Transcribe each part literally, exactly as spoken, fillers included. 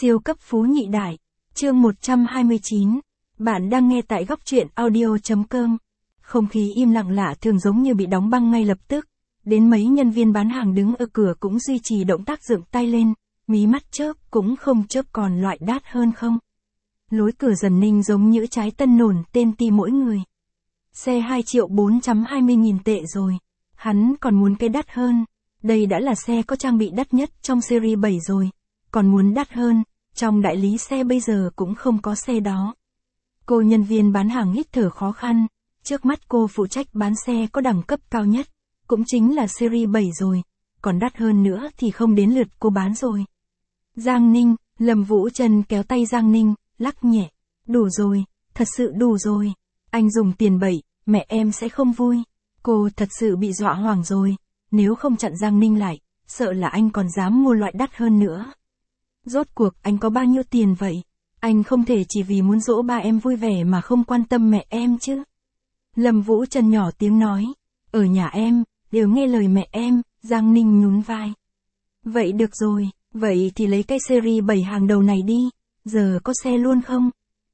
Siêu cấp phú nhị đại. Chương một trăm hai mươi chín. Bạn đang nghe tại góc truyện audio.com. Không khí im lặng lạ thường giống như bị đóng băng ngay lập tức. Đến mấy nhân viên bán hàng đứng ở cửa cũng duy trì động tác dựng tay lên, mí mắt chớp cũng không chớp, còn loại đắt hơn không. Lối cửa dần ninh giống như trái tân nổn tên ti mỗi người. Xe hai triệu bốn trăm hai mươi nghìn tệ rồi. Hắn còn muốn cái đắt hơn. Đây đã là xe có trang bị đắt nhất trong series bảy rồi. Còn muốn đắt hơn, trong đại lý xe bây giờ cũng không có xe đó. Cô nhân viên bán hàng hít thở khó khăn. Trước mắt cô phụ trách bán xe có đẳng cấp cao nhất, cũng chính là series bảy rồi. Còn đắt hơn nữa thì không đến lượt cô bán rồi. Giang Ninh, Lâm Vũ Trân kéo tay Giang Ninh, lắc nhẹ. Đủ rồi, thật sự đủ rồi. Anh dùng tiền bậy, mẹ em sẽ không vui. Cô thật sự bị dọa hoảng rồi. Nếu không chặn Giang Ninh lại, sợ là anh còn dám mua loại đắt hơn nữa. Rốt cuộc anh có bao nhiêu tiền vậy? Anh không thể chỉ vì muốn dỗ ba em vui vẻ mà không quan tâm mẹ em chứ. Lâm Vũ Trân nhỏ tiếng nói. Ở nhà em, đều nghe lời mẹ em. Giang Ninh nhún vai. Vậy được rồi, vậy thì lấy cái series bảy hàng đầu này đi. Giờ có xe luôn không?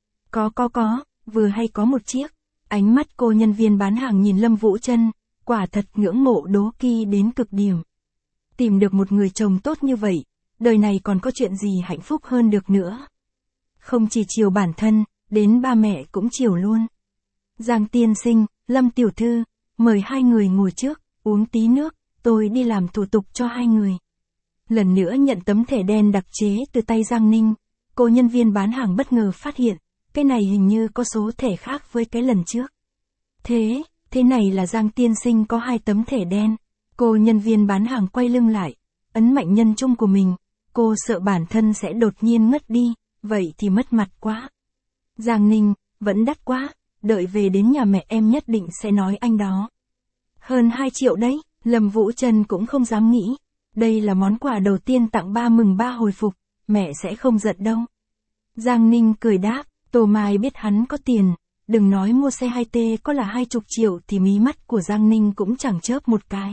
Có có có, vừa hay có một chiếc. Ánh mắt cô nhân viên bán hàng nhìn Lâm Vũ Trân, quả thật ngưỡng mộ đố kỵ đến cực điểm. Tìm được một người chồng tốt như vậy, đời này còn có chuyện gì hạnh phúc hơn được nữa. Không chỉ chiều bản thân, đến ba mẹ cũng chiều luôn. Giang tiên sinh, Lâm tiểu thư, mời hai người ngồi trước, uống tí nước, tôi đi làm thủ tục cho hai người. Lần nữa nhận tấm thẻ đen đặc chế từ tay Giang Ninh, cô nhân viên bán hàng bất ngờ phát hiện, cái này hình như có số thẻ khác với cái lần trước. Thế, thế này là Giang tiên sinh có hai tấm thẻ đen. Cô nhân viên bán hàng quay lưng lại, ấn mạnh nhân trung của mình, cô sợ bản thân sẽ đột nhiên ngất đi, vậy thì mất mặt quá. Giang Ninh, vẫn đắt quá, đợi về đến nhà mẹ em nhất định sẽ nói anh đó. Hơn hai triệu đấy, Lâm Vũ Trân cũng không dám nghĩ. Đây là món quà đầu tiên tặng ba mừng ba hồi phục, mẹ sẽ không giận đâu. Giang Ninh cười đáp, Tô Mai biết hắn có tiền, đừng nói mua xe hai T có là hai chục triệu thì mí mắt của Giang Ninh cũng chẳng chớp một cái.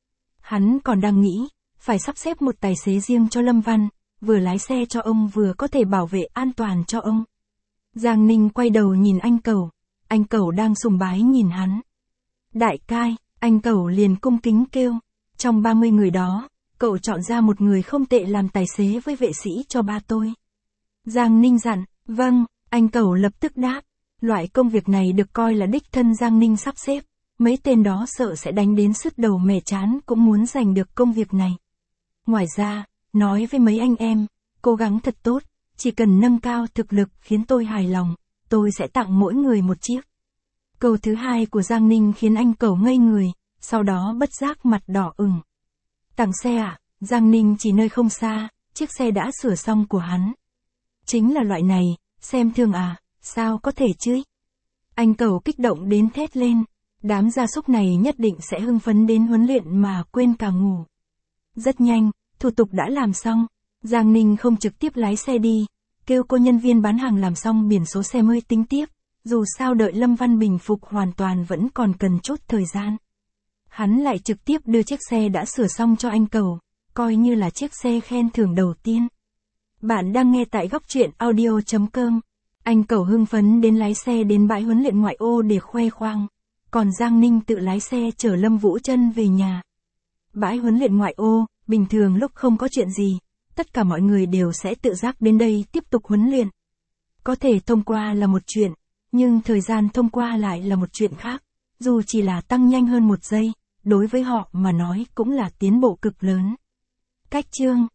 Hắn còn đang nghĩ, phải sắp xếp một tài xế riêng cho Lâm Văn, vừa lái xe cho ông vừa có thể bảo vệ an toàn cho ông. Giang Ninh quay đầu nhìn anh Cẩu, anh Cẩu đang sùng bái nhìn hắn. Đại cai, anh Cẩu liền cung kính kêu, trong ba mươi người đó, cậu chọn ra một người không tệ làm tài xế với vệ sĩ cho ba tôi. Giang Ninh dặn, vâng, anh Cẩu lập tức đáp, loại công việc này được coi là đích thân Giang Ninh sắp xếp, mấy tên đó sợ sẽ đánh đến sứt đầu mẻ trán cũng muốn giành được công việc này. Ngoài ra, nói với mấy anh em, cố gắng thật tốt, chỉ cần nâng cao thực lực khiến tôi hài lòng, tôi sẽ tặng mỗi người một chiếc. Câu thứ hai của Giang Ninh khiến anh Cẩu ngây người, sau đó bất giác mặt đỏ ửng. Tặng xe à? Giang Ninh chỉ nơi không xa, chiếc xe đã sửa xong của hắn. Chính là loại này, xem thường à, sao có thể chứ? Anh Cẩu kích động đến thét lên, đám gia súc này nhất định sẽ hưng phấn đến huấn luyện mà quên cả ngủ. Rất nhanh, thủ tục đã làm xong, Giang Ninh không trực tiếp lái xe đi, kêu cô nhân viên bán hàng làm xong biển số xe mới tính tiếp, dù sao đợi Lâm Văn bình phục hoàn toàn vẫn còn cần chút thời gian. Hắn lại trực tiếp đưa chiếc xe đã sửa xong cho anh Cẩu, coi như là chiếc xe khen thưởng đầu tiên. Bạn đang nghe tại góc truyện audio.com. Anh Cẩu hưng phấn đến lái xe đến bãi huấn luyện ngoại ô để khoe khoang, còn Giang Ninh tự lái xe chở Lâm Vũ Trân về nhà. Bãi huấn luyện ngoại ô, bình thường lúc không có chuyện gì, tất cả mọi người đều sẽ tự giác đến đây tiếp tục huấn luyện. Có thể thông qua là một chuyện, nhưng thời gian thông qua lại là một chuyện khác, dù chỉ là tăng nhanh hơn một giây, đối với họ mà nói cũng là tiến bộ cực lớn. Cách chương